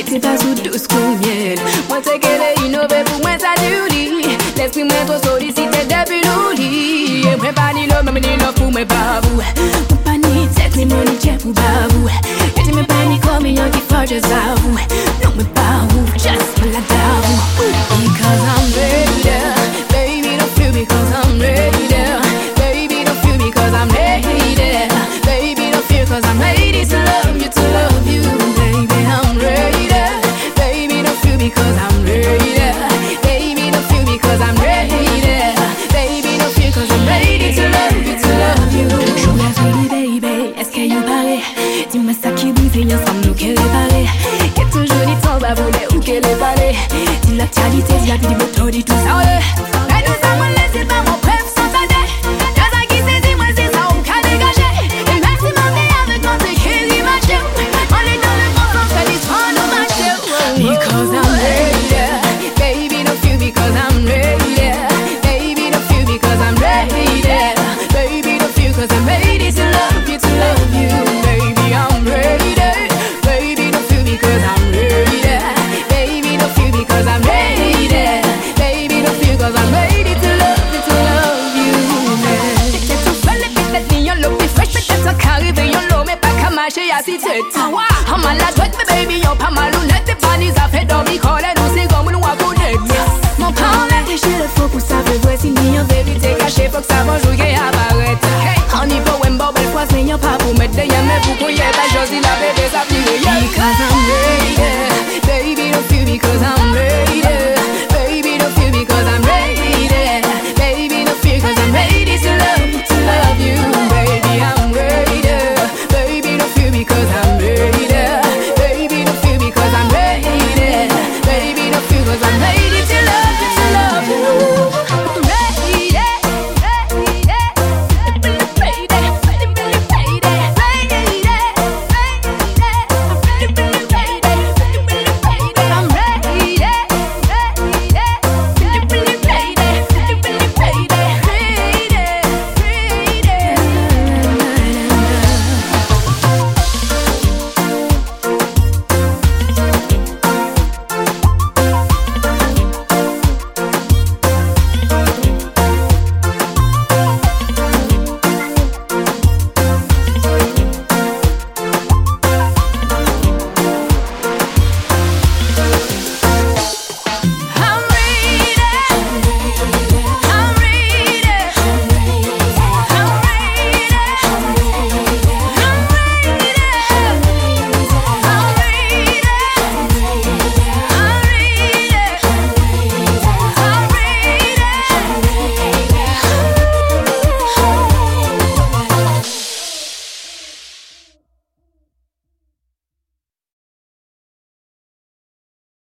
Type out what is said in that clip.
c'est pas sous tout ce qu'on miel. Moi t'es qu'elle est innovée pour moi ça du lit. L'esprit moi trop sollicité depuis l'ouli. Et moi pas ni l'homme, ni l'homme pour moi pas vous. Moi pas ni tête, ni mon ni tchèp pour pas vous. Et tu me pas ni comme y'en qui faut juste à vous. Non mais pas vous, just pour la dame. Because I'm ready, baby don't feel because I'm ready. Baby don't feel because I'm ready. Baby don't feel cause I'm ready to love you, to love you. Baby I'm ready, baby don't feel because I'm ready. Baby don't feel because I'm ready. Baby don't feel cause I'm ready to love you, to love you. Joue la folie baby, est-ce que you parle? Dis-moi ça qui brise ensemble nous qu'elle est parlée. Qu'est toujours dit ton baboulet ou qu'elle est parlée. Dis l'actualité, dis la vie du beau dit tout ça. Mais nous sommes laissés par mon peuple sans tarder. Y'a ça qui s'est dit, moi c'est ça on qu'a dégagé. Et même si m'en est avec moi c'est qu'il y marche. On est dans le bon sens, fait l'histoire nous marche. Because I'm ready, baby don't feel because I'm ready. Baby don't feel because I'm ready. Baby don't feel cause I'm ready to love you, to love you. Baby I'm ready, baby don't feel because I'm ready. Baby don't feel because I'm ready. Baby don't feel cause I'm ready to love you, to love you. Peut-être tout fait les peut-être ni y'en l'eau plus fraîche. Peut-être ça qu'arrive y'en l'eau mais pas qu'à marcher à si tête. En maladouette mais baby y'en pas mal honnête. T'es pas ni ça fait dormir coller nous c'est comme nous à connaître. Mon parler j'ai le faux pour ça veut voir si ni en vérité caché. Faut que ça va jouer à apparaître. On y peut ou m'en belle fois c'est y'en pas pour mettre des yens mais pour qu'on y ait pas choisi la bébé ça pire.